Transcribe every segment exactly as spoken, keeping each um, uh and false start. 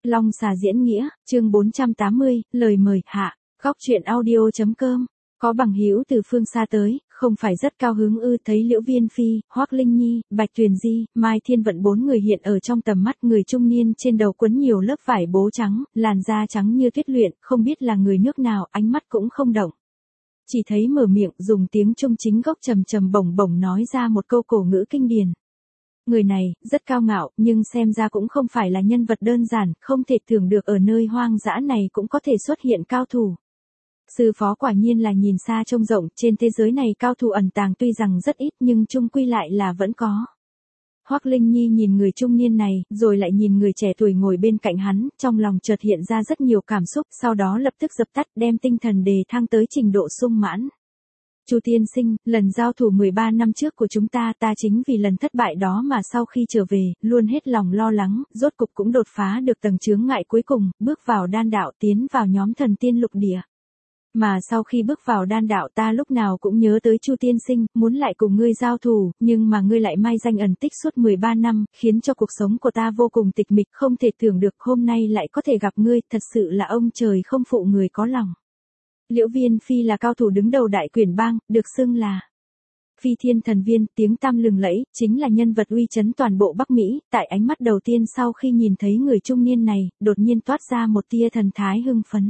Long xà diễn nghĩa, chương bốn trăm tám mươi, lời mời, hạ. Góc truyện audio.com. Có bằng hữu từ phương xa tới, không phải rất cao hứng ư, thấy Liễu Viên Phi, Hoắc Linh Nhi, Bạch Tuyền Di, Mai Thiên Vận bốn người hiện ở trong tầm mắt. Người trung niên trên đầu quấn nhiều lớp vải bố trắng, làn da trắng như tuyết luyện, không biết là người nước nào, ánh mắt cũng không động. Chỉ thấy mở miệng dùng tiếng Trung chính gốc trầm trầm bổng bổng nói ra một câu cổ ngữ kinh điển. Người này, rất cao ngạo, nhưng xem ra cũng không phải là nhân vật đơn giản, không thể tưởng được ở nơi hoang dã này cũng có thể xuất hiện cao thủ. Sư phó quả nhiên là nhìn xa trông rộng, trên thế giới này cao thủ ẩn tàng tuy rằng rất ít nhưng chung quy lại là vẫn có. Hoắc Linh Nhi nhìn người trung niên này, rồi lại nhìn người trẻ tuổi ngồi bên cạnh hắn, trong lòng chợt hiện ra rất nhiều cảm xúc, sau đó lập tức dập tắt, đem tinh thần đề thăng tới trình độ sung mãn. Chu tiên sinh, lần giao thủ mười ba năm trước của chúng ta, ta chính vì lần thất bại đó mà sau khi trở về, luôn hết lòng lo lắng, rốt cục cũng đột phá được tầng chướng ngại cuối cùng, bước vào đan đạo, tiến vào nhóm thần tiên lục địa. Mà sau khi bước vào đan đạo, ta lúc nào cũng nhớ tới Chu tiên sinh, muốn lại cùng ngươi giao thủ, nhưng mà ngươi lại mai danh ẩn tích suốt mười ba năm, khiến cho cuộc sống của ta vô cùng tịch mịch, không thể tưởng được hôm nay lại có thể gặp ngươi, thật sự là ông trời không phụ người có lòng. Liễu Viên Phi là cao thủ đứng đầu Đại Quyển Bang, được xưng là Phi Thiên Thần Viên, tiếng tăm lừng lẫy, chính là nhân vật uy chấn toàn bộ Bắc Mỹ. Tại ánh mắt đầu tiên sau khi nhìn thấy người trung niên này, đột nhiên toát ra một tia thần thái hưng phấn.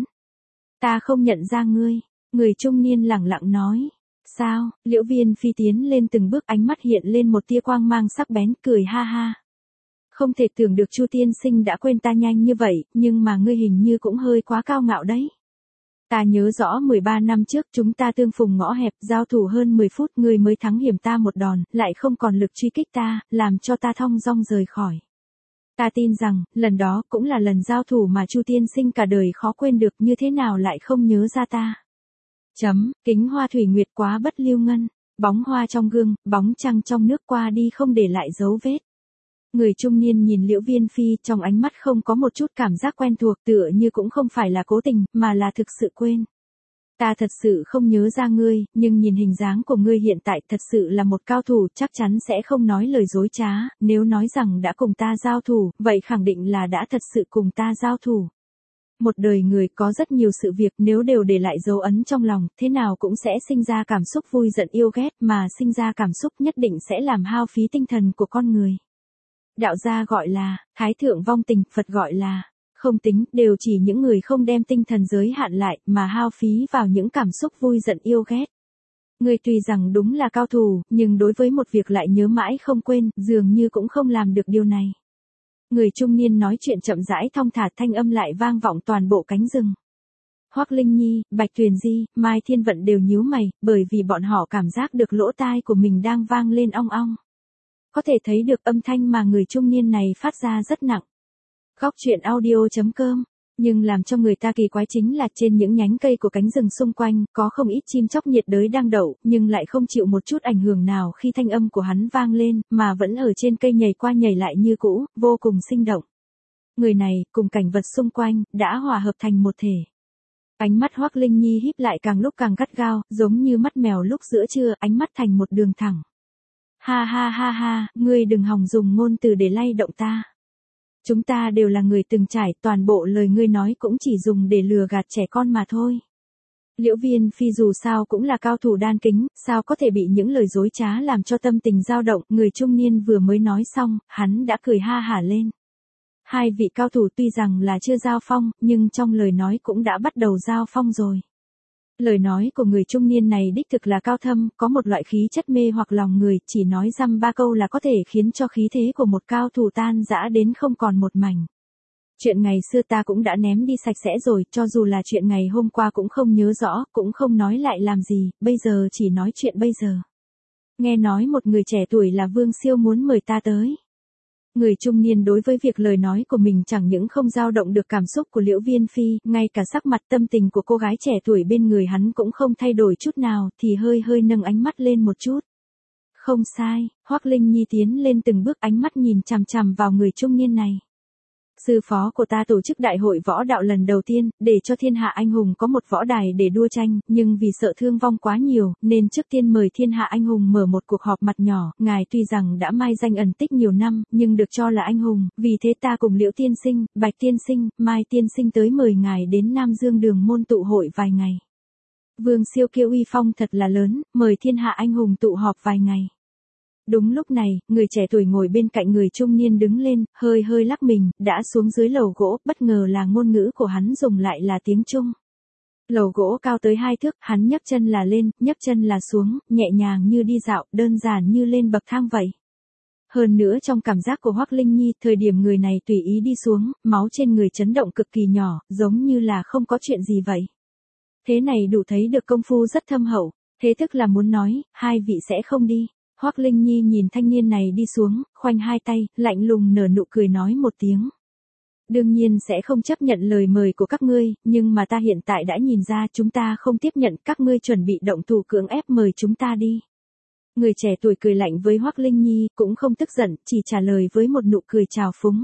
Ta không nhận ra ngươi, người trung niên lẳng lặng nói. Sao? Liễu Viên Phi tiến lên từng bước, ánh mắt hiện lên một tia quang mang sắc bén, cười ha ha. Không thể tưởng được Chu tiên sinh đã quên ta nhanh như vậy, nhưng mà ngươi hình như cũng hơi quá cao ngạo đấy. Ta nhớ rõ mười ba năm trước chúng ta tương phùng ngõ hẹp, giao thủ hơn mười phút, ngươi mới thắng hiểm ta một đòn, lại không còn lực truy kích ta, làm cho ta thong dong rời khỏi. Ta tin rằng, lần đó cũng là lần giao thủ mà Chu tiên sinh cả đời khó quên được, như thế nào lại không nhớ ra ta. Chấm, kính hoa thủy nguyệt quá bất lưu ngân, bóng hoa trong gương, bóng trăng trong nước qua đi không để lại dấu vết. Người trung niên nhìn Liễu Viên Phi, trong ánh mắt không có một chút cảm giác quen thuộc, tựa như cũng không phải là cố tình, mà là thực sự quên. Ta thật sự không nhớ ra ngươi, nhưng nhìn hình dáng của ngươi hiện tại thật sự là một cao thủ, chắc chắn sẽ không nói lời dối trá, nếu nói rằng đã cùng ta giao thủ, vậy khẳng định là đã thật sự cùng ta giao thủ. Một đời người có rất nhiều sự việc, nếu đều để lại dấu ấn trong lòng, thế nào cũng sẽ sinh ra cảm xúc vui giận yêu ghét, mà sinh ra cảm xúc nhất định sẽ làm hao phí tinh thần của con người. Đạo gia gọi là thái thượng vong tình, Phật gọi là không tính, đều chỉ những người không đem tinh thần giới hạn lại, mà hao phí vào những cảm xúc vui giận yêu ghét. Ngươi tuy rằng đúng là cao thủ, nhưng đối với một việc lại nhớ mãi không quên, dường như cũng không làm được điều này. Người trung niên nói chuyện chậm rãi thong thả, thanh âm lại vang vọng toàn bộ cánh rừng. Hoắc Linh Nhi, Bạch Tuyền Di, Mai Thiên Vận đều nhíu mày, bởi vì bọn họ cảm giác được lỗ tai của mình đang vang lên ong ong. Có thể thấy được âm thanh mà người trung niên này phát ra rất nặng. Góc truyện audio.com. Nhưng làm cho người ta kỳ quái chính là trên những nhánh cây của cánh rừng xung quanh, có không ít chim chóc nhiệt đới đang đậu, nhưng lại không chịu một chút ảnh hưởng nào khi thanh âm của hắn vang lên, mà vẫn ở trên cây nhảy qua nhảy lại như cũ, vô cùng sinh động. Người này, cùng cảnh vật xung quanh, đã hòa hợp thành một thể. Ánh mắt Hoắc Linh Nhi híp lại càng lúc càng gắt gao, giống như mắt mèo lúc giữa trưa, ánh mắt thành một đường thẳng. Ha ha ha ha, ngươi đừng hòng dùng ngôn từ để lay động ta. Chúng ta đều là người từng trải, toàn bộ lời ngươi nói cũng chỉ dùng để lừa gạt trẻ con mà thôi. Liễu Viên Phi dù sao cũng là cao thủ đan kính, sao có thể bị những lời dối trá làm cho tâm tình dao động, người trung niên vừa mới nói xong, hắn đã cười ha hả lên. Hai vị cao thủ tuy rằng là chưa giao phong, nhưng trong lời nói cũng đã bắt đầu giao phong rồi. Lời nói của người trung niên này đích thực là cao thâm, có một loại khí chất mê hoặc lòng người, chỉ nói dăm ba câu là có thể khiến cho khí thế của một cao thủ tan rã đến không còn một mảnh. Chuyện ngày xưa ta cũng đã ném đi sạch sẽ rồi, cho dù là chuyện ngày hôm qua cũng không nhớ rõ, cũng không nói lại làm gì, bây giờ chỉ nói chuyện bây giờ. Nghe nói một người trẻ tuổi là Vương Siêu muốn mời ta tới. Người trung niên đối với việc lời nói của mình chẳng những không dao động được cảm xúc của Liễu Viên Phi, ngay cả sắc mặt tâm tình của cô gái trẻ tuổi bên người hắn cũng không thay đổi chút nào, thì hơi hơi nâng ánh mắt lên một chút. Không sai, Hoắc Linh Nhi tiến lên từng bước, ánh mắt nhìn chằm chằm vào người trung niên này. Sư phó của ta tổ chức đại hội võ đạo lần đầu tiên, để cho thiên hạ anh hùng có một võ đài để đua tranh, nhưng vì sợ thương vong quá nhiều, nên trước tiên mời thiên hạ anh hùng mở một cuộc họp mặt nhỏ, ngài tuy rằng đã mai danh ẩn tích nhiều năm, nhưng được cho là anh hùng, vì thế ta cùng Liễu tiên sinh, Bạch tiên sinh, Mai tiên sinh tới mời ngài đến Nam Dương Đường môn tụ hội vài ngày. Vương Siêu kêu uy phong thật là lớn, mời thiên hạ anh hùng tụ họp vài ngày. Đúng lúc này, người trẻ tuổi ngồi bên cạnh người trung niên đứng lên, hơi hơi lắc mình, đã xuống dưới lầu gỗ, bất ngờ là ngôn ngữ của hắn dùng lại là tiếng Trung. Lầu gỗ cao tới hai thước, hắn nhấc chân là lên, nhấc chân là xuống, nhẹ nhàng như đi dạo, đơn giản như lên bậc thang vậy. Hơn nữa trong cảm giác của Hoắc Linh Nhi, thời điểm người này tùy ý đi xuống, máu trên người chấn động cực kỳ nhỏ, giống như là không có chuyện gì vậy. Thế này đủ thấy được công phu rất thâm hậu, thế tức là muốn nói, hai vị sẽ không đi. Hoắc Linh Nhi nhìn thanh niên này đi xuống, khoanh hai tay, lạnh lùng nở nụ cười nói một tiếng. Đương nhiên sẽ không chấp nhận lời mời của các ngươi, nhưng mà ta hiện tại đã nhìn ra chúng ta không tiếp nhận, các ngươi chuẩn bị động thủ cưỡng ép mời chúng ta đi. Người trẻ tuổi cười lạnh với Hoắc Linh Nhi, cũng không tức giận, chỉ trả lời với một nụ cười trào phúng.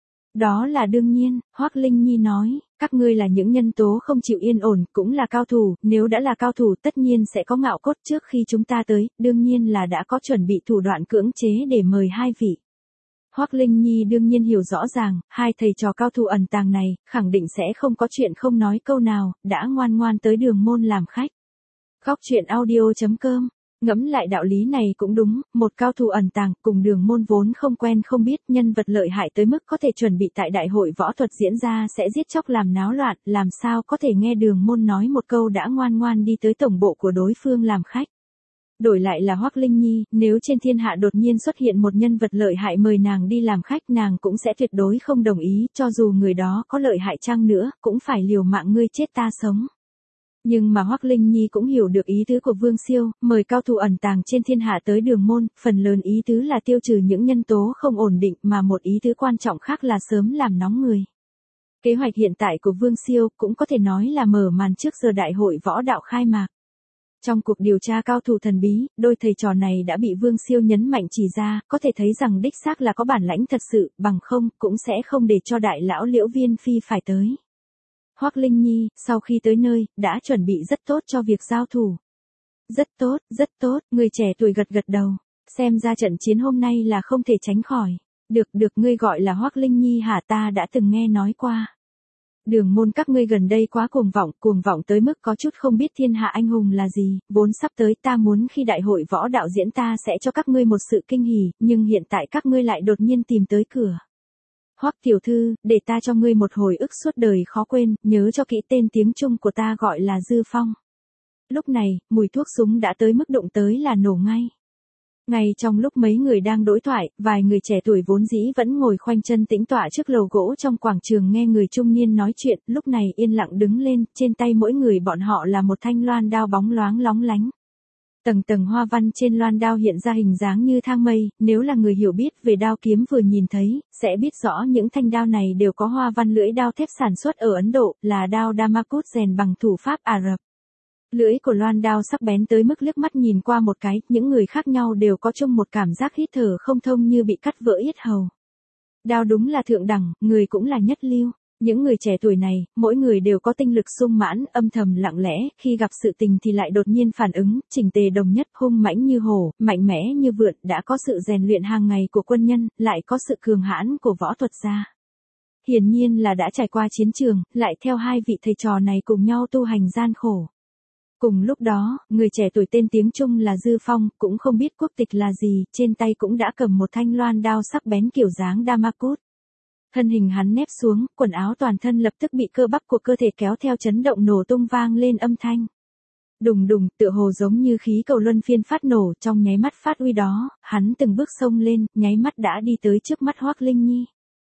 Đó là đương nhiên, Hoắc Linh Nhi nói, các ngươi là những nhân tố không chịu yên ổn, cũng là cao thủ, nếu đã là cao thủ tất nhiên sẽ có ngạo cốt, trước khi chúng ta tới, đương nhiên là đã có chuẩn bị thủ đoạn cưỡng chế để mời hai vị. Hoắc Linh Nhi đương nhiên hiểu rõ ràng, hai thầy trò cao thủ ẩn tàng này, khẳng định sẽ không có chuyện không nói câu nào, đã ngoan ngoan tới Đường môn làm khách. Góc truyện audio chấm com. Ngẫm lại đạo lý này cũng đúng, một cao thủ ẩn tàng cùng Đường môn vốn không quen không biết, nhân vật lợi hại tới mức có thể chuẩn bị tại đại hội võ thuật diễn ra sẽ giết chóc làm náo loạn, làm sao có thể nghe Đường môn nói một câu đã ngoan ngoan đi tới tổng bộ của đối phương làm khách. Đổi lại là Hoắc Linh Nhi, nếu trên thiên hạ đột nhiên xuất hiện một nhân vật lợi hại mời nàng đi làm khách, nàng cũng sẽ tuyệt đối không đồng ý, cho dù người đó có lợi hại chăng nữa, cũng phải liều mạng ngươi chết ta sống. Nhưng mà Hoắc Linh Nhi cũng hiểu được ý tứ của Vương Siêu, mời cao thủ ẩn tàng trên thiên hạ tới Đường môn, phần lớn ý tứ là tiêu trừ những nhân tố không ổn định, mà một ý tứ quan trọng khác là sớm làm nóng người. Kế hoạch hiện tại của Vương Siêu cũng có thể nói là mở màn trước giờ đại hội võ đạo khai mạc. Trong cuộc điều tra cao thủ thần bí, đôi thầy trò này đã bị Vương Siêu nhấn mạnh chỉ ra, có thể thấy rằng đích xác là có bản lãnh thật sự, bằng không, cũng sẽ không để cho đại lão Liễu Viên Phi phải tới. Hoắc Linh Nhi, sau khi tới nơi, đã chuẩn bị rất tốt cho việc giao thủ. Rất tốt, rất tốt, người trẻ tuổi gật gật đầu, xem ra trận chiến hôm nay là không thể tránh khỏi. Được, được, ngươi gọi là Hoắc Linh Nhi hả, ta đã từng nghe nói qua. Đường môn các ngươi gần đây quá cuồng vọng, cuồng vọng tới mức có chút không biết thiên hạ anh hùng là gì, vốn sắp tới ta muốn khi đại hội võ đạo diễn ta sẽ cho các ngươi một sự kinh hỉ, nhưng hiện tại các ngươi lại đột nhiên tìm tới cửa. Hoắc tiểu thư, để ta cho ngươi một hồi ức suốt đời khó quên, nhớ cho kỹ tên tiếng Trung của ta gọi là Dư Phong. Lúc này, mùi thuốc súng đã tới mức đụng tới là nổ ngay. Ngay trong lúc mấy người đang đối thoại, vài người trẻ tuổi vốn dĩ vẫn ngồi khoanh chân tĩnh tọa trước lầu gỗ trong quảng trường nghe người trung niên nói chuyện, lúc này yên lặng đứng lên, trên tay mỗi người bọn họ là một thanh loan đao bóng loáng lóng lánh. Tầng tầng hoa văn trên loan đao hiện ra hình dáng như thang mây, nếu là người hiểu biết về đao kiếm vừa nhìn thấy, sẽ biết rõ những thanh đao này đều có hoa văn lưỡi đao thép sản xuất ở Ấn Độ, là đao Damascus rèn bằng thủ pháp Ả Rập. Lưỡi của loan đao sắc bén tới mức liếc mắt nhìn qua một cái, những người khác nhau đều có chung một cảm giác hít thở không thông như bị cắt vỡ yết hầu. Đao đúng là thượng đẳng, người cũng là nhất lưu. Những người trẻ tuổi này, mỗi người đều có tinh lực sung mãn, âm thầm lặng lẽ, khi gặp sự tình thì lại đột nhiên phản ứng, chỉnh tề đồng nhất, hung mãnh như hổ, mạnh mẽ như vượn, đã có sự rèn luyện hàng ngày của quân nhân, lại có sự cường hãn của võ thuật gia. Hiển nhiên là đã trải qua chiến trường, lại theo hai vị thầy trò này cùng nhau tu hành gian khổ. Cùng lúc đó, người trẻ tuổi tên tiếng Trung là Dư Phong, cũng không biết quốc tịch là gì, trên tay cũng đã cầm một thanh loan đao sắc bén kiểu dáng Damascus. Thân hình hắn nép xuống, quần áo toàn thân lập tức bị cơ bắp của cơ thể kéo theo chấn động nổ tung vang lên âm thanh. Đùng đùng, tựa hồ giống như khí cầu luân phiên phát nổ, trong nháy mắt phát uy đó, hắn từng bước xông lên, nháy mắt đã đi tới trước mắt Hoắc Linh Nhi.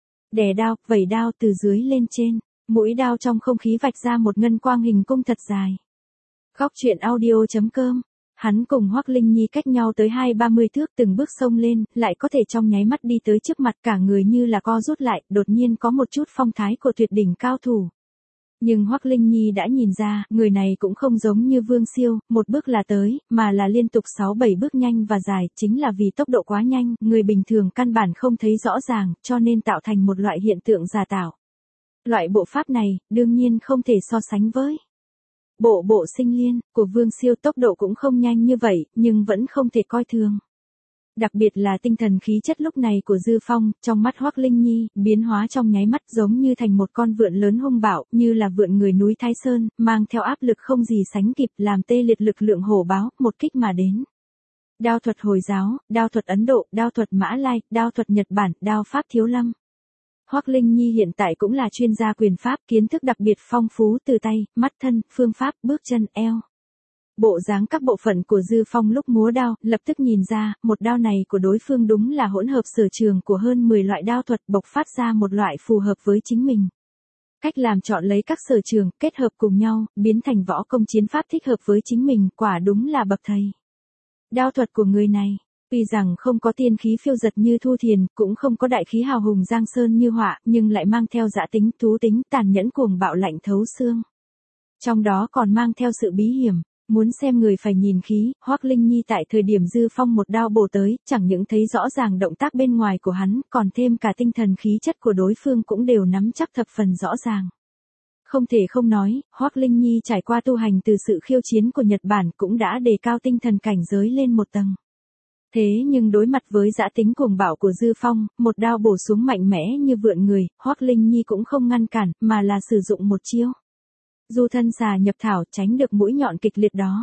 Đè đao, vẩy đao từ dưới lên trên, mũi đao trong không khí vạch ra một ngân quang hình cung thật dài. Góc truyện audio chấm com. Hắn cùng Hoắc Linh Nhi cách nhau tới hai ba mươi thước, từng bước xông lên, lại có thể trong nháy mắt đi tới trước mặt, cả người như là co rút lại, đột nhiên có một chút phong thái của tuyệt đỉnh cao thủ. Nhưng Hoắc Linh Nhi đã nhìn ra, người này cũng không giống như Vương Siêu, một bước là tới, mà là liên tục sáu bảy bước nhanh và dài, chính là vì tốc độ quá nhanh, người bình thường căn bản không thấy rõ ràng, cho nên tạo thành một loại hiện tượng giả tạo. Loại bộ pháp này, đương nhiên không thể so sánh với bộ bộ sinh liên của Vương Siêu, tốc độ cũng không nhanh như vậy, nhưng vẫn không thể coi thường. Đặc biệt là tinh thần khí chất lúc này của Dư Phong, trong mắt Hoắc Linh Nhi, biến hóa trong nháy mắt giống như thành một con vượn lớn hung bạo, như là vượn người núi Thái Sơn, mang theo áp lực không gì sánh kịp, làm tê liệt lực lượng hổ báo, một kích mà đến. Đao thuật Hồi giáo, đao thuật Ấn Độ, đao thuật Mã Lai, đao thuật Nhật Bản, đao pháp Thiếu Lâm. Hoắc Linh Nhi hiện tại cũng là chuyên gia quyền pháp, kiến thức đặc biệt phong phú từ tay, mắt thân, phương pháp, bước chân, eo. Bộ dáng các bộ phận của Dư Phong lúc múa đao, lập tức nhìn ra, một đao này của đối phương đúng là hỗn hợp sở trường của hơn mười loại đao thuật, bộc phát ra một loại phù hợp với chính mình. Cách làm chọn lấy các sở trường, kết hợp cùng nhau, biến thành võ công chiến pháp thích hợp với chính mình, quả đúng là bậc thầy. Đao thuật của người này, tuy rằng không có tiên khí phiêu dật như Thu Thiền, cũng không có đại khí hào hùng giang sơn như Họa, nhưng lại mang theo dã tính, thú tính, tàn nhẫn cuồng bạo lạnh thấu xương. Trong đó còn mang theo sự bí hiểm. Muốn xem người phải nhìn khí, Hoắc Linh Nhi tại thời điểm Dư Phong một đao bổ tới, chẳng những thấy rõ ràng động tác bên ngoài của hắn, còn thêm cả tinh thần khí chất của đối phương cũng đều nắm chắc thập phần rõ ràng. Không thể không nói, Hoắc Linh Nhi trải qua tu hành từ sự khiêu chiến của Nhật Bản cũng đã đề cao tinh thần cảnh giới lên một tầng. Thế nhưng đối mặt với dã tính cuồng bạo của Dư Phong, một đao bổ xuống mạnh mẽ như vượn người, Hoắc Linh Nhi cũng không ngăn cản, mà là sử dụng một chiêu. Du thân xà nhập thảo, tránh được mũi nhọn kịch liệt đó.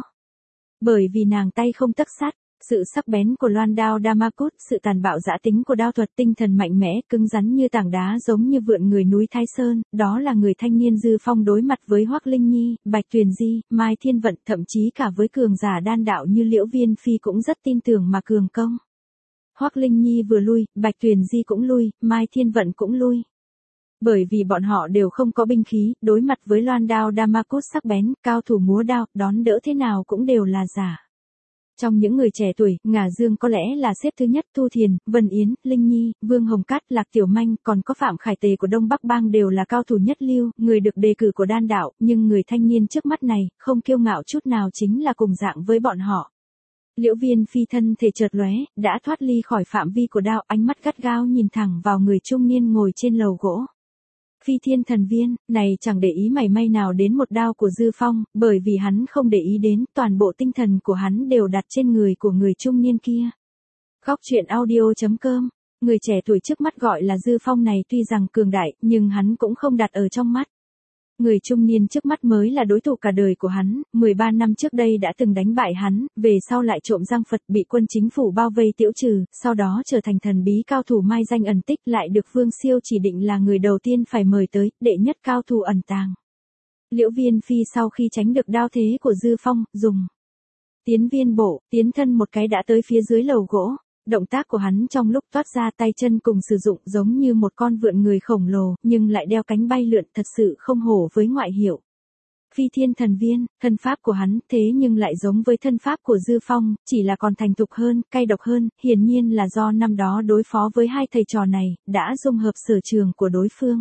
Bởi vì nàng tay không tấc sắt, sự sắc bén của loan đao Damascus, sự tàn bạo dã tính của đao thuật, tinh thần mạnh mẽ, cứng rắn như tảng đá giống như vượn người núi Thái Sơn, đó là người thanh niên Dư Phong đối mặt với Hoắc Linh Nhi, Bạch Tuyền Di, Mai Thiên Vận, thậm chí cả với cường giả đan đạo như Liễu Viên Phi cũng rất tin tưởng mà cường công. Hoắc Linh Nhi vừa lui, Bạch Tuyền Di cũng lui, Mai Thiên Vận cũng lui. Bởi vì bọn họ đều không có binh khí, đối mặt với loan đao Damascus sắc bén, cao thủ múa đao, đón đỡ thế nào cũng đều là giả. Trong những người trẻ tuổi, Ngà Dương có lẽ là xếp thứ nhất, Thu Thiền, Vân Yến, Linh Nhi, Vương Hồng Cát, Lạc Tiểu Manh, còn có Phạm Khải Tề của Đông Bắc Bang đều là cao thủ nhất lưu, người được đề cử của đan đạo, nhưng người thanh niên trước mắt này, không kiêu ngạo chút nào chính là cùng dạng với bọn họ. Liễu Viên Phi thân thể chợt lóe, đã thoát ly khỏi phạm vi của đao, ánh mắt gắt gao nhìn thẳng vào người trung niên ngồi trên lầu gỗ. Phi Thiên Thần Viên, này chẳng để ý mảy may nào đến một đao của Dư Phong, bởi vì hắn không để ý đến, toàn bộ tinh thần của hắn đều đặt trên người của người trung niên kia. Góc truyện audio chấm com, người trẻ tuổi trước mắt gọi là Dư Phong này tuy rằng cường đại, nhưng hắn cũng không đặt ở trong mắt. Người trung niên trước mắt mới là đối thủ cả đời của hắn, mười ba năm trước đây đã từng đánh bại hắn, về sau lại trộm Giang Phật bị quân chính phủ bao vây tiễu trừ, sau đó trở thành thần bí cao thủ mai danh ẩn tích, lại được Vương Siêu chỉ định là người đầu tiên phải mời tới, đệ nhất cao thủ ẩn tàng. Liễu Viên Phi sau khi tránh được đao thế của Dư Phong, dùng tiến viên bộ, tiến thân một cái đã tới phía dưới lầu gỗ. Động tác của hắn trong lúc toát ra tay chân cùng sử dụng giống như một con vượn người khổng lồ, nhưng lại đeo cánh bay lượn, thật sự không hổ với ngoại hiệu. Phi Thiên Thần Viên, thân pháp của hắn thế nhưng lại giống với thân pháp của Dư Phong, chỉ là còn thành thục hơn, cay độc hơn, hiển nhiên là do năm đó đối phó với hai thầy trò này, đã dung hợp sở trường của đối phương.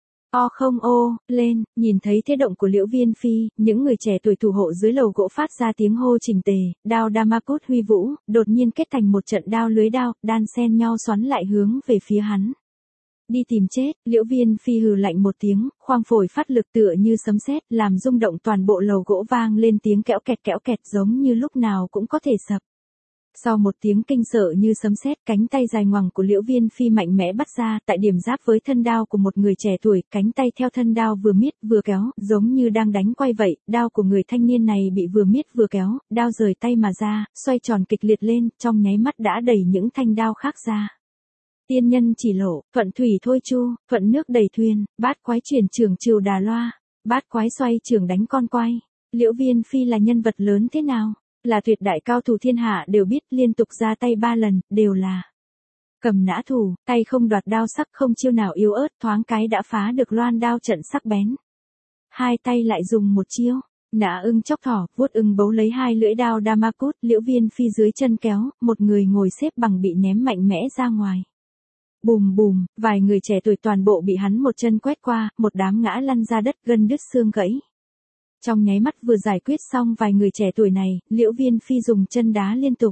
O không ô, lên, nhìn thấy thế động của Liễu Viên Phi, những người trẻ tuổi thủ hộ dưới lầu gỗ phát ra tiếng hô trình tề, đao Damascus huy vũ, đột nhiên kết thành một trận đao lưới đao, đan xen nhau xoắn lại hướng về phía hắn. Đi tìm chết, Liễu Viên Phi hừ lạnh một tiếng, khoang phổi phát lực tựa như sấm sét, làm rung động toàn bộ lầu gỗ, vang lên tiếng kẽo kẹt kẽo kẹt giống như lúc nào cũng có thể sập. Sau một tiếng kinh sợ như sấm sét, cánh tay dài ngoằng của Liễu Viên Phi mạnh mẽ bắt ra, tại điểm giáp với thân đao của một người trẻ tuổi, cánh tay theo thân đao vừa miết vừa kéo, giống như đang đánh quay vậy, đao của người thanh niên này bị vừa miết vừa kéo, đao rời tay mà ra, xoay tròn kịch liệt lên, trong nháy mắt đã đẩy những thanh đao khác ra. Tiên nhân chỉ lộ, thuận thủy thôi chu, thuận nước đẩy thuyền, bát quái chuyển trường trừ đà loa, bát quái xoay trường đánh con quay. Liễu Viên Phi là nhân vật lớn thế nào? Là tuyệt đại cao thủ thiên hạ đều biết, liên tục ra tay ba lần, đều là cầm nã thủ, tay không đoạt đao sắc, không chiêu nào yếu ớt, thoáng cái đã phá được loan đao trận sắc bén. Hai tay lại dùng một chiêu, nã ưng chóc thỏ, vuốt ưng bấu lấy hai lưỡi đao Damascus, Liễu Viên Phi dưới chân kéo, một người ngồi xếp bằng bị ném mạnh mẽ ra ngoài. Bùm bùm, vài người trẻ tuổi toàn bộ bị hắn một chân quét qua, một đám ngã lăn ra đất gân đứt xương gãy. Trong nháy mắt vừa giải quyết xong vài người trẻ tuổi này, Liễu Viên Phi dùng chân đá liên tục.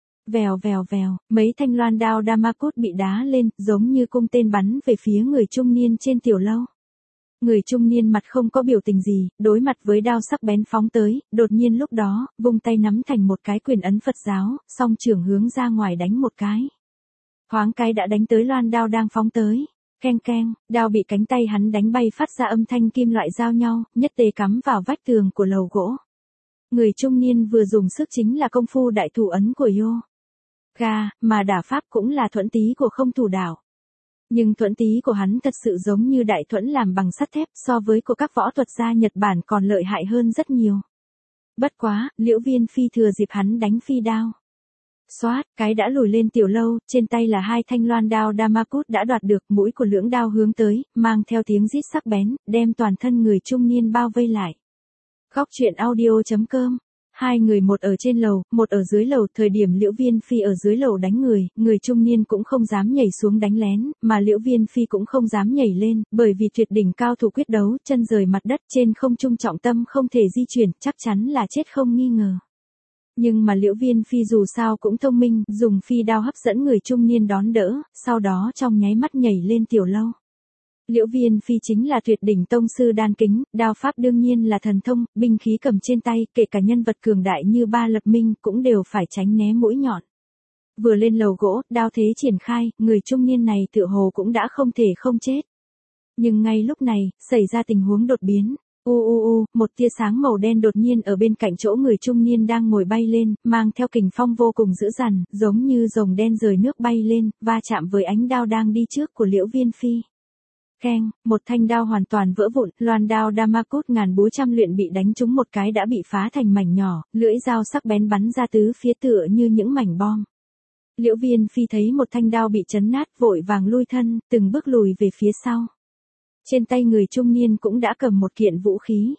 Vèo vèo vèo, mấy thanh loan đao Damascus bị đá lên, giống như cung tên bắn về phía người trung niên trên tiểu lâu. Người trung niên mặt không có biểu tình gì, đối mặt với đao sắc bén phóng tới, đột nhiên lúc đó, vung tay nắm thành một cái quyền ấn Phật giáo, song trưởng hướng ra ngoài đánh một cái. Thoáng cái đã đánh tới loan đao đang phóng tới. Keng keng, đao bị cánh tay hắn đánh bay phát ra âm thanh kim loại giao nhau, nhất tề cắm vào vách tường của lầu gỗ. Người trung niên vừa dùng sức chính là công phu đại thủ ấn của Yo Ga, mà đả pháp cũng là thuẫn tí của không thủ đảo. Nhưng thuẫn tí của hắn thật sự giống như đại thuẫn làm bằng sắt thép, so với của các võ thuật gia Nhật Bản còn lợi hại hơn rất nhiều. Bất quá, Liễu Viên Phi thừa dịp hắn đánh phi đao. Xoát, cái đã lùi lên tiểu lâu, trên tay là hai thanh loan đao Damascus đã đoạt được, mũi của lưỡng đao hướng tới, mang theo tiếng rít sắc bén, đem toàn thân người trung niên bao vây lại. Góc truyện audio chấm com. Hai người một ở trên lầu, một ở dưới lầu, thời điểm Liễu Viên Phi ở dưới lầu đánh người, người trung niên cũng không dám nhảy xuống đánh lén, mà Liễu Viên Phi cũng không dám nhảy lên, bởi vì tuyệt đỉnh cao thủ quyết đấu, chân rời mặt đất, trên không trung trọng tâm không thể di chuyển, chắc chắn là chết không nghi ngờ. Nhưng mà Liễu Viên Phi dù sao cũng thông minh, dùng phi đao hấp dẫn người trung niên đón đỡ, sau đó trong nháy mắt nhảy lên tiểu lâu. Liễu Viên Phi chính là tuyệt đỉnh tông sư đan kính, đao pháp đương nhiên là thần thông, binh khí cầm trên tay, kể cả nhân vật cường đại như Ba Lập Minh cũng đều phải tránh né mũi nhọn. Vừa lên lầu gỗ, đao thế triển khai, người trung niên này tựa hồ cũng đã không thể không chết. Nhưng ngay lúc này, xảy ra tình huống đột biến. U u u, một tia sáng màu đen đột nhiên ở bên cạnh chỗ người trung niên đang ngồi bay lên, mang theo kình phong vô cùng dữ dằn, giống như rồng đen rời nước bay lên, va chạm với ánh đao đang đi trước của Liễu Viên Phi. Keng, một thanh đao hoàn toàn vỡ vụn, loan đao Damascus ngàn búa trăm luyện bị đánh trúng một cái đã bị phá thành mảnh nhỏ, lưỡi dao sắc bén bắn ra tứ phía tựa như những mảnh bom. Liễu Viên Phi thấy một thanh đao bị chấn nát, vội vàng lui thân, từng bước lùi về phía sau. Trên tay người trung niên cũng đã cầm một kiện vũ khí.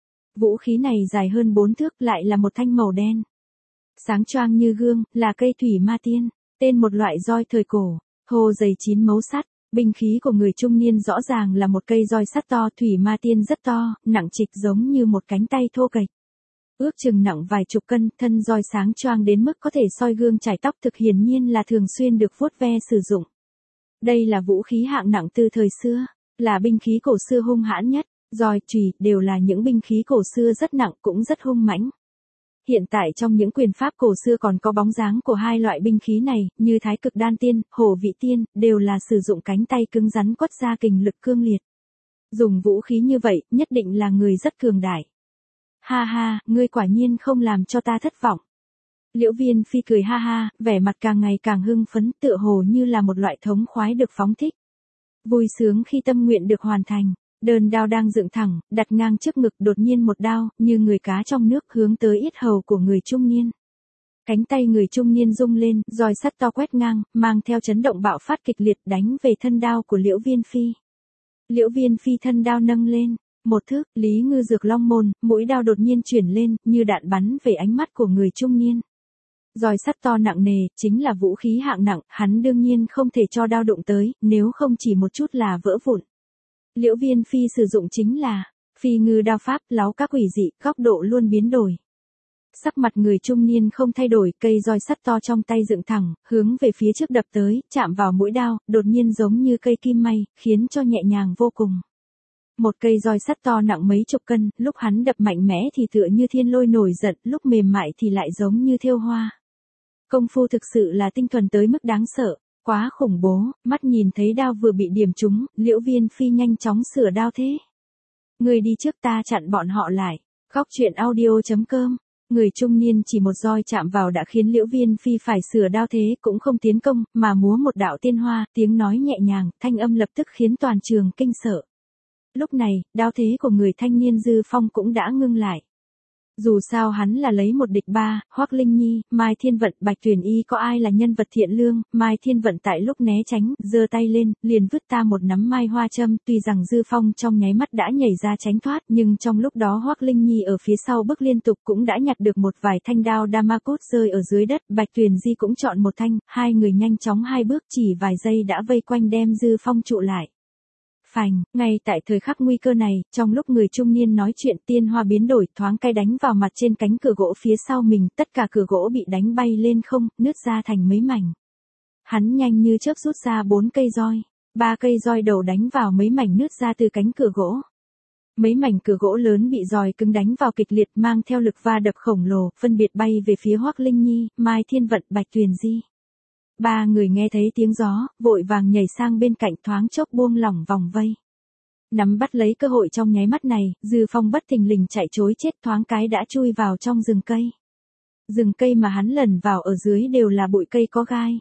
Vũ khí này dài hơn bốn thước, lại là một thanh màu đen. Sáng choang như gương, là cây thủy ma tiên, tên một loại roi thời cổ, thô dày chín mấu sắt. Binh khí của người trung niên rõ ràng là một cây roi sắt to, thủy ma tiên rất to, nặng trịch giống như một cánh tay thô kệch. Ước chừng nặng vài chục cân, thân roi sáng choang đến mức có thể soi gương chải tóc, thực hiển nhiên là thường xuyên được vuốt ve sử dụng. Đây là vũ khí hạng nặng từ thời xưa, là binh khí cổ xưa hung hãn nhất, roi, chùy đều là những binh khí cổ xưa rất nặng cũng rất hung mãnh. Hiện tại trong những quyền pháp cổ xưa còn có bóng dáng của hai loại binh khí này, như Thái Cực Đan Tiên, Hổ Vị Tiên, đều là sử dụng cánh tay cứng rắn quất ra kình lực cương liệt. Dùng vũ khí như vậy, nhất định là người rất cường đại. Ha ha, ngươi quả nhiên không làm cho ta thất vọng. Liễu Viên Phi cười ha ha, vẻ mặt càng ngày càng hưng phấn, tựa hồ như là một loại thống khoái được phóng thích. Vui sướng khi tâm nguyện được hoàn thành. Đơn đao đang dựng thẳng, đặt ngang trước ngực, đột nhiên một đao, như người cá trong nước hướng tới yết hầu của người trung niên. Cánh tay người trung niên rung lên, roi sắt to quét ngang, mang theo chấn động bạo phát kịch liệt đánh về thân đao của Liễu Viên Phi. Liễu Viên Phi thân đao nâng lên, một thước, Lý Ngư Dược Long Môn, mũi đao đột nhiên chuyển lên, như đạn bắn về ánh mắt của người trung niên. Roi sắt to nặng nề, chính là vũ khí hạng nặng, hắn đương nhiên không thể cho đao đụng tới, nếu không chỉ một chút là vỡ vụn. Liễu Viên Phi sử dụng chính là phi ngư đao pháp, láo các quỷ dị, góc độ luôn biến đổi. Sắc mặt người trung niên không thay đổi, cây roi sắt to trong tay dựng thẳng, hướng về phía trước đập tới, chạm vào mũi đao, đột nhiên giống như cây kim may, khiến cho nhẹ nhàng vô cùng. Một cây roi sắt to nặng mấy chục cân, lúc hắn đập mạnh mẽ thì tựa như thiên lôi nổi giận, lúc mềm mại thì lại giống như thêu hoa. Công phu thực sự là tinh thuần tới mức đáng sợ. Quá khủng bố, mắt nhìn thấy đao vừa bị điểm trúng, Liễu Viên Phi nhanh chóng sửa đao thế. Người đi trước, ta chặn bọn họ lại. Góc truyện audio chấm com. Người trung niên chỉ một roi chạm vào đã khiến Liễu Viên Phi phải sửa đao thế, cũng không tiến công, mà múa một đạo tiên hoa, tiếng nói nhẹ nhàng, thanh âm lập tức khiến toàn trường kinh sợ. Lúc này, đao thế của người thanh niên Dư Phong cũng đã ngưng lại. Dù sao hắn là lấy một địch ba, Hoắc Linh Nhi, Mai Thiên Vận, Bạch Tuyền Y có ai là nhân vật thiện lương, Mai Thiên Vận tại lúc né tránh, giơ tay lên, liền vứt ta một nắm mai hoa châm, tuy rằng Dư Phong trong nháy mắt đã nhảy ra tránh thoát, nhưng trong lúc đó Hoắc Linh Nhi ở phía sau bước liên tục cũng đã nhặt được một vài thanh đao Damascus rơi ở dưới đất, Bạch Tuyền Di cũng chọn một thanh, hai người nhanh chóng hai bước chỉ vài giây đã vây quanh đem Dư Phong trụ lại. Phành, ngay tại thời khắc nguy cơ này, trong lúc người trung niên nói chuyện tiên hoa biến đổi thoáng cái đánh vào mặt trên cánh cửa gỗ phía sau mình, tất cả cửa gỗ bị đánh bay lên không, nứt ra thành mấy mảnh. Hắn nhanh như chớp rút ra bốn cây roi, ba cây roi đầu đánh vào mấy mảnh nứt ra từ cánh cửa gỗ. Mấy mảnh cửa gỗ lớn bị roi cứng đánh vào kịch liệt mang theo lực va đập khổng lồ, phân biệt bay về phía Hoắc Linh Nhi, Mai Thiên Vận, Bạch Tuyền Di. Ba người nghe thấy tiếng gió, vội vàng nhảy sang bên cạnh thoáng chốc buông lỏng vòng vây. Nắm bắt lấy cơ hội trong nháy mắt này, Dư Phong bất thình lình chạy trối chết thoáng cái đã chui vào trong rừng cây. Rừng cây mà hắn lần vào ở dưới đều là bụi cây có gai.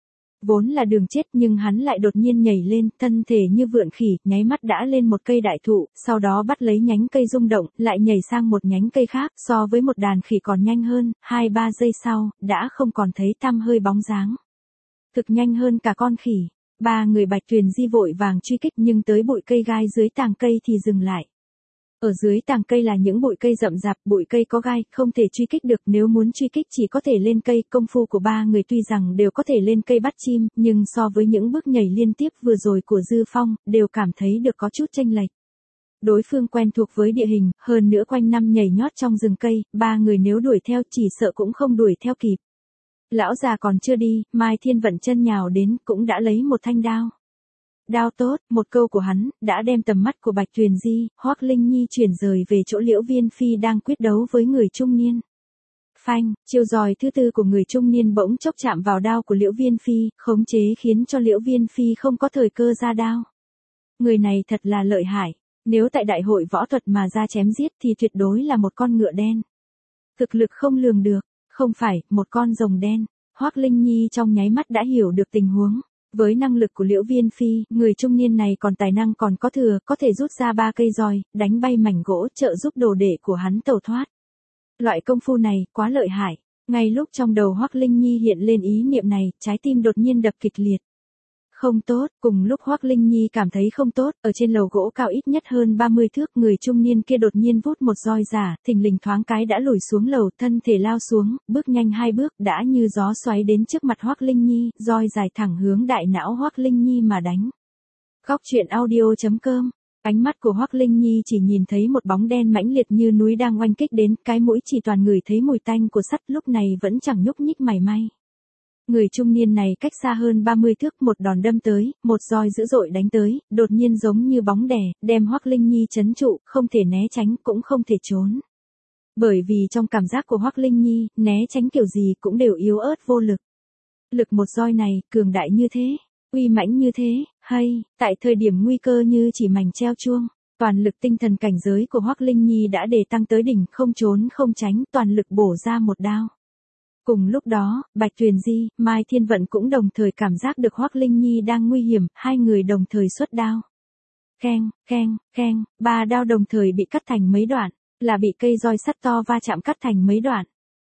Vốn là đường chết nhưng hắn lại đột nhiên nhảy lên, thân thể như vượn khỉ, nháy mắt đã lên một cây đại thụ, sau đó bắt lấy nhánh cây rung động, lại nhảy sang một nhánh cây khác, so với một đàn khỉ còn nhanh hơn, hai ba giây sau, đã không còn thấy tăm hơi bóng dáng. Thực nhanh hơn cả con khỉ. Ba người Bạch Tuyền Di vội vàng truy kích nhưng tới bụi cây gai dưới tàng cây thì dừng lại. Ở dưới tàng cây là những bụi cây rậm rạp, bụi cây có gai, không thể truy kích được, nếu muốn truy kích chỉ có thể lên cây. Công phu của ba người tuy rằng đều có thể lên cây bắt chim, nhưng so với những bước nhảy liên tiếp vừa rồi của Dư Phong, đều cảm thấy được có chút chênh lệch. Đối phương quen thuộc với địa hình, hơn nữa quanh năm nhảy nhót trong rừng cây, ba người nếu đuổi theo chỉ sợ cũng không đuổi theo kịp. Lão già còn chưa đi, Mai Thiên Vận chân nhào đến, cũng đã lấy một thanh đao. Đao tốt, một câu của hắn, đã đem tầm mắt của Bạch Tuyền Di, Hoắc Linh Nhi chuyển rời về chỗ Liễu Viên Phi đang quyết đấu với người trung niên. Phanh, chiêu roi thứ tư của người trung niên bỗng chốc chạm vào đao của Liễu Viên Phi, khống chế khiến cho Liễu Viên Phi không có thời cơ ra đao. Người này thật là lợi hại, nếu tại đại hội võ thuật mà ra chém giết thì tuyệt đối là một con ngựa đen. Thực lực không lường được. Không phải, một con rồng đen. Hoắc Linh Nhi trong nháy mắt đã hiểu được tình huống. Với năng lực của Liễu Viên Phi, người trung niên này còn tài năng còn có thừa, có thể rút ra ba cây roi, đánh bay mảnh gỗ trợ giúp đồ đệ của hắn tẩu thoát. Loại công phu này, quá lợi hại. Ngay lúc trong đầu Hoắc Linh Nhi hiện lên ý niệm này, trái tim đột nhiên đập kịch liệt. Không tốt, cùng lúc Hoắc Linh Nhi cảm thấy không tốt, ở trên lầu gỗ cao ít nhất hơn ba mươi thước, người trung niên kia đột nhiên vút một roi giả, thình lình thoáng cái đã lùi xuống lầu, thân thể lao xuống, bước nhanh hai bước, đã như gió xoáy đến trước mặt Hoắc Linh Nhi, roi dài thẳng hướng đại não Hoắc Linh Nhi mà đánh. Góc truyện audio chấm com. Ánh mắt của Hoắc Linh Nhi chỉ nhìn thấy một bóng đen mãnh liệt như núi đang oanh kích đến, cái mũi chỉ toàn ngửi thấy mùi tanh của sắt, lúc này vẫn chẳng nhúc nhích mảy may. Người trung niên này cách xa hơn ba mươi thước, một đòn đâm tới, một roi dữ dội đánh tới, đột nhiên giống như bóng đè, đem Hoắc Linh Nhi trấn trụ, không thể né tránh, cũng không thể trốn. Bởi vì trong cảm giác của Hoắc Linh Nhi, né tránh kiểu gì cũng đều yếu ớt vô lực. Lực một roi này, cường đại như thế, uy mãnh như thế, hay, tại thời điểm nguy cơ như chỉ mảnh treo chuông, toàn lực tinh thần cảnh giới của Hoắc Linh Nhi đã đề tăng tới đỉnh, không trốn không tránh, toàn lực bổ ra một đao. Cùng lúc đó, Bạch Tuyền Di, Mai Thiên Vận cũng đồng thời cảm giác được Hoắc Linh Nhi đang nguy hiểm, hai người đồng thời xuất đao. Keng, keng, keng, ba đao đồng thời bị cắt thành mấy đoạn, là bị cây roi sắt to va chạm cắt thành mấy đoạn.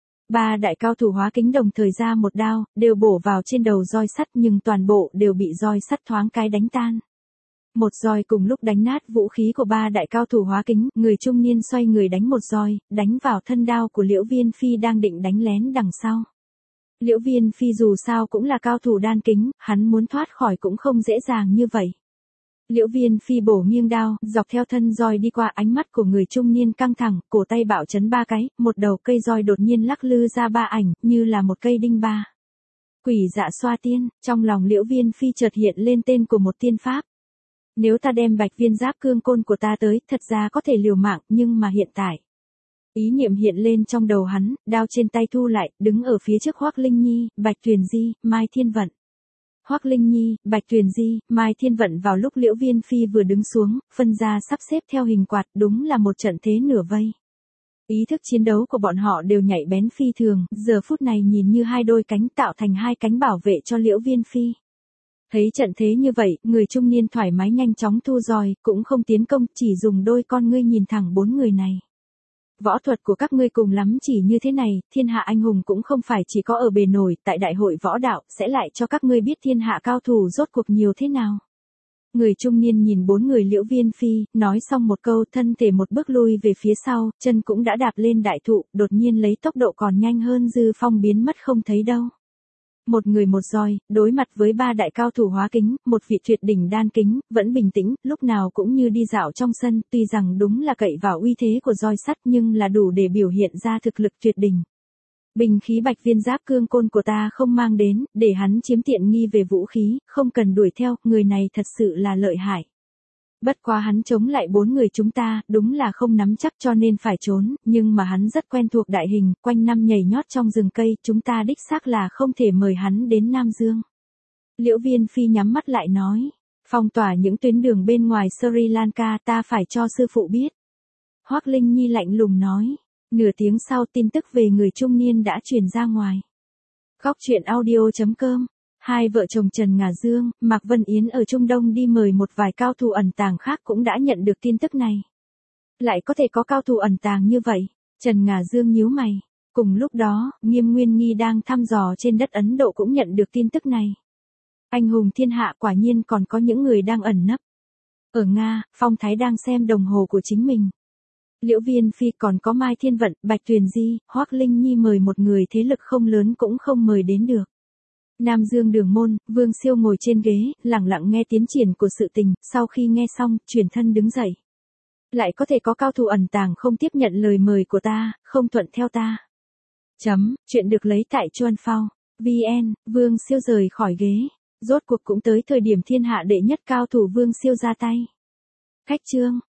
Ba đại cao thủ hóa kính đồng thời ra một đao, đều bổ vào trên đầu roi sắt nhưng toàn bộ đều bị roi sắt thoáng cái đánh tan. Một roi cùng lúc đánh nát vũ khí của ba đại cao thủ hóa kính, người trung niên xoay người đánh một roi, đánh vào thân đao của Liễu Viên Phi đang định đánh lén đằng sau. Liễu Viên Phi dù sao cũng là cao thủ đan kính, hắn muốn thoát khỏi cũng không dễ dàng như vậy. Liễu Viên Phi bổ nghiêng đao, dọc theo thân roi đi qua, ánh mắt của người trung niên căng thẳng, cổ tay bạo chấn ba cái, một đầu cây roi đột nhiên lắc lư ra ba ảnh, như là một cây đinh ba. Quỷ dạ xoa tiên, trong lòng Liễu Viên Phi chợt hiện lên tên của một tiên pháp. Nếu ta đem bạch viên giáp cương côn của ta tới, thật ra có thể liều mạng, nhưng mà hiện tại. Ý niệm hiện lên trong đầu hắn, đao trên tay thu lại, đứng ở phía trước Hoắc Linh Nhi, Bạch Tuyền Di, Mai Thiên Vận. Hoắc Linh Nhi, Bạch Tuyền Di, Mai Thiên Vận vào lúc Liễu Viên Phi vừa đứng xuống, phân ra sắp xếp theo hình quạt, đúng là một trận thế nửa vây. Ý thức chiến đấu của bọn họ đều nhạy bén phi thường, giờ phút này nhìn như hai đôi cánh tạo thành hai cánh bảo vệ cho Liễu Viên Phi. Thấy trận thế như vậy, người trung niên thoải mái nhanh chóng thu roi, cũng không tiến công, chỉ dùng đôi con ngươi nhìn thẳng bốn người này. võ thuật của các ngươi cùng lắm chỉ như thế này, thiên hạ anh hùng cũng không phải chỉ có ở bề nổi, tại đại hội võ đạo, sẽ lại cho các ngươi biết thiên hạ cao thủ rốt cuộc nhiều thế nào. Người trung niên nhìn bốn người Liễu Viên Phi, nói xong một câu thân thể một bước lui về phía sau, chân cũng đã đạp lên đại thụ, đột nhiên lấy tốc độ còn nhanh hơn Dư Phong biến mất không thấy đâu. Một người một roi, đối mặt với ba đại cao thủ hóa kính, một vị tuyệt đỉnh đan kính, vẫn bình tĩnh, lúc nào cũng như đi dạo trong sân, tuy rằng đúng là cậy vào uy thế của roi sắt nhưng là đủ để biểu hiện ra thực lực tuyệt đỉnh. Bình khí bạch viên giáp cương côn của ta không mang đến, để hắn chiếm tiện nghi về vũ khí, không cần đuổi theo, người này thật sự là lợi hại. Bất quá hắn chống lại bốn người chúng ta, đúng là không nắm chắc cho nên phải trốn, nhưng mà hắn rất quen thuộc đại hình, quanh năm nhảy nhót trong rừng cây, chúng ta đích xác là không thể mời hắn đến Nam Dương. Liễu Viên Phi nhắm mắt lại nói, phong tỏa những tuyến đường bên ngoài Sri Lanka ta phải cho sư phụ biết. Hoắc Linh Nhi lạnh lùng nói, nửa tiếng sau tin tức về người trung niên đã truyền ra ngoài. Góc truyện audio chấm com. Hai vợ chồng Trần Ngà Dương, Mạc Vân Yến ở Trung Đông đi mời một vài cao thủ ẩn tàng khác cũng đã nhận được tin tức này. Lại có thể có cao thủ ẩn tàng như vậy, Trần Ngà Dương nhíu mày. Cùng lúc đó, Nghiêm Nguyên Nghi đang thăm dò trên đất Ấn Độ cũng nhận được tin tức này. Anh hùng thiên hạ quả nhiên còn có những người đang ẩn nấp. Ở Nga, Phong Thái đang xem đồng hồ của chính mình. Liễu Viên Phi còn có Mai Thiên Vận, Bạch Tuyền Di, Hoắc Linh Nhi mời một người thế lực không lớn cũng không mời đến được. Nam Dương Đường môn, Vương Siêu ngồi trên ghế, lặng lặng nghe tiến triển của sự tình, sau khi nghe xong, chuyển thân đứng dậy. Lại có thể có cao thủ ẩn tàng không tiếp nhận lời mời của ta, không thuận theo ta. Chấm, chuyện được lấy tại Chuan Phao. vn, Vương Siêu rời khỏi ghế. Rốt cuộc cũng tới thời điểm thiên hạ đệ nhất cao thủ Vương Siêu ra tay. Khách chương.